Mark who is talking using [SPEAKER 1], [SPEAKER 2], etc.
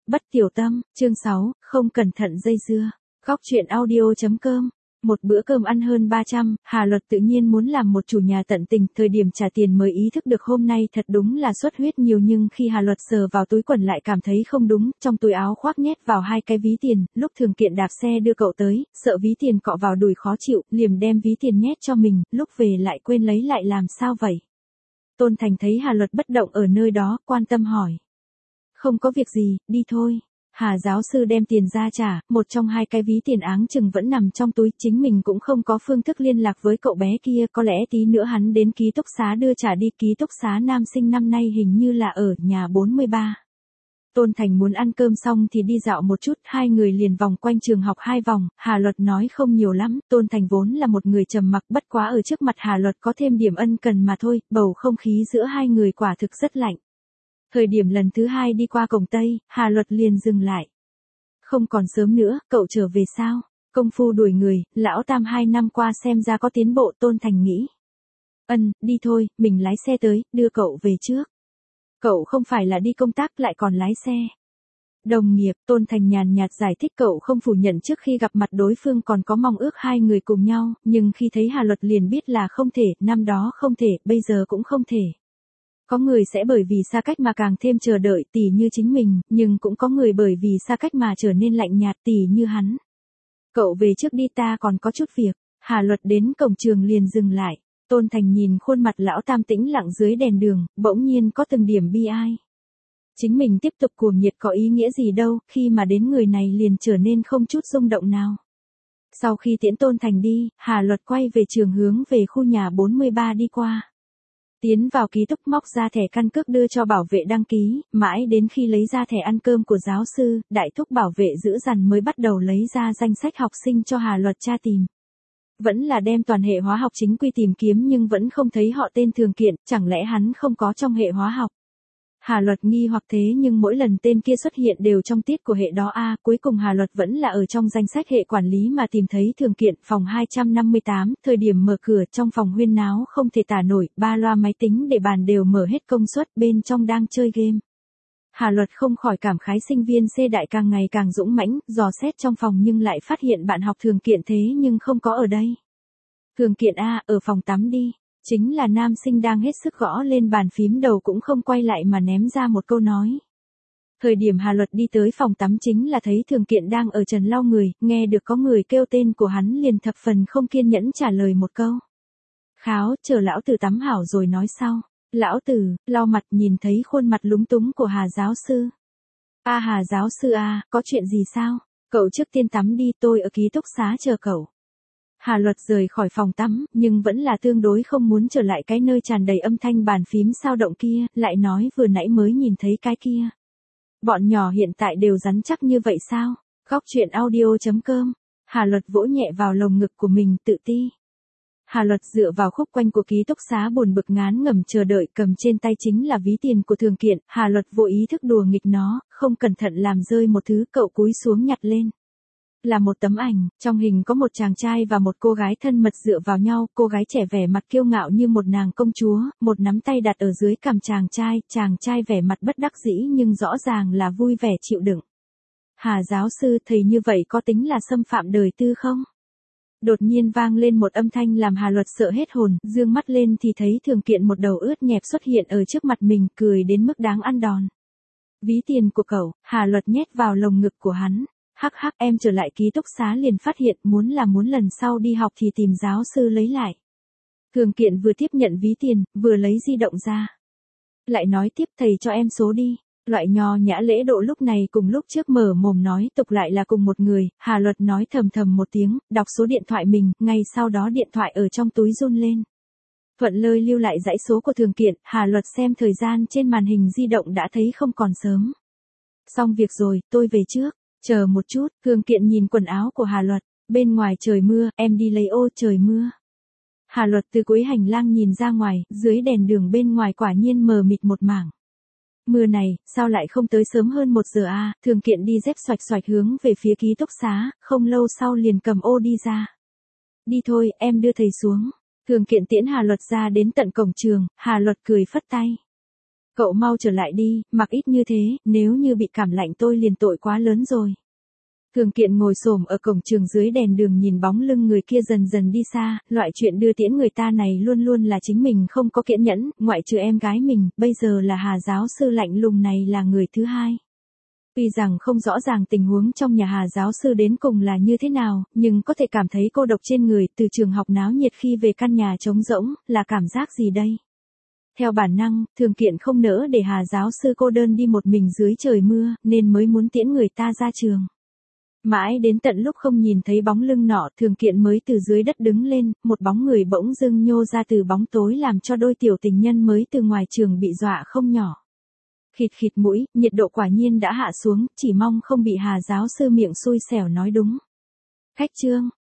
[SPEAKER 1] Bất tiểu tâm, chương 6, không cẩn thận dây dưa. Góc truyện audio.com. Một bữa cơm ăn hơn 300, Hà Luật tự nhiên muốn làm một chủ nhà tận tình, thời điểm trả tiền mới ý thức được hôm nay thật đúng là xuất huyết nhiều, nhưng khi Hà Luật sờ vào túi quần lại cảm thấy không đúng, trong túi áo khoác nhét vào 2 cái ví tiền, lúc Thường Kiện đạp xe đưa cậu tới, sợ ví tiền cọ vào đùi khó chịu, liềm đem ví tiền nhét cho mình, lúc về lại quên lấy lại làm sao vậy? Tôn Thành thấy Hà Luật bất động ở nơi đó, quan tâm hỏi. Không có việc gì, đi thôi. Hà giáo sư đem tiền ra trả, một trong 2 cái ví tiền áng chừng vẫn nằm trong túi, chính mình cũng không có phương thức liên lạc với cậu bé kia, có lẽ tí nữa hắn đến ký túc xá đưa trả đi, ký túc xá nam sinh năm nay hình như là ở nhà 43. Tôn Thành muốn ăn cơm xong thì đi dạo một chút, 2 người liền vòng quanh trường học 2 vòng, Hà Luật nói không nhiều lắm, Tôn Thành vốn là một người trầm mặc, bất quá ở trước mặt Hà Luật có thêm điểm ân cần mà thôi, bầu không khí giữa 2 người quả thực rất lạnh. Thời điểm lần thứ 2 đi qua cổng Tây, Hà Luật liền dừng lại. Không còn sớm nữa, cậu trở về sao? Công phu đuổi người, lão Tam 2 năm qua xem ra có tiến bộ, Tôn Thành nghĩ. Đi thôi, mình lái xe tới, đưa cậu về trước. Cậu không phải là đi công tác lại còn lái xe. Đồng nghiệp, Tôn Thành nhàn nhạt giải thích, cậu không phủ nhận trước khi gặp mặt đối phương còn có mong ước 2 người cùng nhau, nhưng khi thấy Hà Luật liền biết là không thể, năm đó không thể, bây giờ cũng không thể. Có người sẽ bởi vì xa cách mà càng thêm chờ đợi, tỉ như chính mình, nhưng cũng có người bởi vì xa cách mà trở nên lạnh nhạt, tỉ như hắn. Cậu về trước đi, ta còn có chút việc. Hà Luật đến cổng trường liền dừng lại. Tôn Thành nhìn khuôn mặt lão Tam tĩnh lặng dưới đèn đường, bỗng nhiên có từng điểm bi ai. Chính mình tiếp tục cuồng nhiệt có ý nghĩa gì đâu, khi mà đến người này liền trở nên không chút rung động nào. Sau khi tiễn Tôn Thành đi, Hà Luật quay về trường hướng về khu nhà 43 đi qua. Tiến vào ký túc móc ra thẻ căn cước đưa cho bảo vệ đăng ký, mãi đến khi lấy ra thẻ ăn cơm của giáo sư, đại thúc bảo vệ giữ dằn mới bắt đầu lấy ra danh sách học sinh cho Hà Luật tra tìm. Vẫn là đem toàn hệ hóa học chính quy tìm kiếm nhưng vẫn không thấy họ tên Thường Kiện, chẳng lẽ hắn không có trong hệ hóa học. Hà Luật nghi hoặc thế nhưng mỗi lần tên kia xuất hiện đều trong tiết của hệ đó cuối cùng Hà Luật vẫn là ở trong danh sách hệ quản lý mà tìm thấy Thường Kiện, phòng 258, thời điểm mở cửa trong phòng huyên náo không thể tả nổi, 3 loa máy tính để bàn đều mở hết công suất, bên trong đang chơi game. Hà Luật không khỏi cảm khái sinh viên C đại càng ngày càng dũng mãnh, dò xét trong phòng nhưng lại phát hiện bạn học Thường Kiện thế nhưng không có ở đây. Thường Kiện ở phòng tắm đi. Chính là nam sinh đang hết sức gõ lên bàn phím, đầu cũng không quay lại mà ném ra một câu nói. Thời điểm Hà Luật đi tới phòng tắm chính là thấy Thường Kiện đang ở trần lau người, nghe được có người kêu tên của hắn liền thập phần không kiên nhẫn trả lời một câu. Kháo, chờ lão tử tắm hảo rồi nói sau. Lão tử, lau mặt nhìn thấy khuôn mặt lúng túng của Hà giáo sư. Hà giáo sư có chuyện gì sao? Cậu trước tiên tắm đi, tôi ở ký túc xá chờ cậu. Hà Luật rời khỏi phòng tắm, nhưng vẫn là tương đối không muốn trở lại cái nơi tràn đầy âm thanh bàn phím sao động kia, lại nói vừa nãy mới nhìn thấy cái kia. Bọn nhỏ hiện tại đều rắn chắc như vậy sao? Góc truyện audio.com. Hà Luật vỗ nhẹ vào lồng ngực của mình, tự ti. Hà Luật dựa vào khúc quanh của ký túc xá buồn bực ngán ngẩm chờ đợi, cầm trên tay chính là ví tiền của Thường Kiện, Hà Luật vô ý thức đùa nghịch nó, không cẩn thận làm rơi một thứ, cậu cúi xuống nhặt lên. Là một tấm ảnh, trong hình có một chàng trai và một cô gái thân mật dựa vào nhau, cô gái trẻ vẻ mặt kiêu ngạo như một nàng công chúa, một nắm tay đặt ở dưới cằm chàng trai vẻ mặt bất đắc dĩ nhưng rõ ràng là vui vẻ chịu đựng. Hà giáo sư, thầy như vậy có tính là xâm phạm đời tư không? Đột nhiên vang lên một âm thanh làm Hà Luật sợ hết hồn, dương mắt lên thì thấy Thường Kiện một đầu ướt nhẹp xuất hiện ở trước mặt mình, cười đến mức đáng ăn đòn. Ví tiền của cậu, Hà Luật nhét vào lồng ngực của hắn. Hắc, em trở lại ký túc xá liền phát hiện muốn lần sau đi học thì tìm giáo sư lấy lại. Thường Kiện vừa tiếp nhận ví tiền, vừa lấy di động ra. Lại nói tiếp, thầy cho em số đi. Loại nho nhã lễ độ lúc này cùng lúc trước mở mồm nói tục lại là cùng một người, Hà Luật nói thầm thầm một tiếng, đọc số điện thoại mình, ngay sau đó điện thoại ở trong túi run lên. Thuận lời lưu lại dãy số của Thường Kiện, Hà Luật xem thời gian trên màn hình di động đã thấy không còn sớm. Xong việc rồi, tôi về trước. Chờ một chút, Thường Kiện nhìn quần áo của Hà Luật, bên ngoài trời mưa, em đi lấy ô, trời mưa. Hà Luật từ cuối hành lang nhìn ra ngoài, dưới đèn đường bên ngoài quả nhiên mờ mịt một mảng. Mưa này, sao lại không tới sớm hơn 1 giờ Thường Kiện đi dép xoạch xoạch hướng về phía ký túc xá, không lâu sau liền cầm ô đi ra. Đi thôi, em đưa thầy xuống. Thường Kiện tiễn Hà Luật ra đến tận cổng trường, Hà Luật cười phất tay. Cậu mau trở lại đi, mặc ít như thế, nếu như bị cảm lạnh tôi liền tội quá lớn rồi. Thường Kiện ngồi xổm ở cổng trường dưới đèn đường nhìn bóng lưng người kia dần dần đi xa, loại chuyện đưa tiễn người ta này luôn luôn là chính mình không có kiên nhẫn, ngoại trừ em gái mình, bây giờ là Hà giáo sư lạnh lùng này là người thứ hai. Tuy rằng không rõ ràng tình huống trong nhà Hà giáo sư đến cùng là như thế nào, nhưng có thể cảm thấy cô độc trên người, từ trường học náo nhiệt khi về căn nhà trống rỗng, là cảm giác gì đây? Theo bản năng, Thường Kiện không nỡ để Hà giáo sư cô đơn đi một mình dưới trời mưa, nên mới muốn tiễn người ta ra trường. Mãi đến tận lúc không nhìn thấy bóng lưng nọ, Thường Kiện mới từ dưới đất đứng lên, một bóng người bỗng dưng nhô ra từ bóng tối làm cho đôi tiểu tình nhân mới từ ngoài trường bị dọa không nhỏ. Khịt khịt mũi, nhiệt độ quả nhiên đã hạ xuống, chỉ mong không bị Hà giáo sư miệng xui xẻo nói đúng. Khách trương,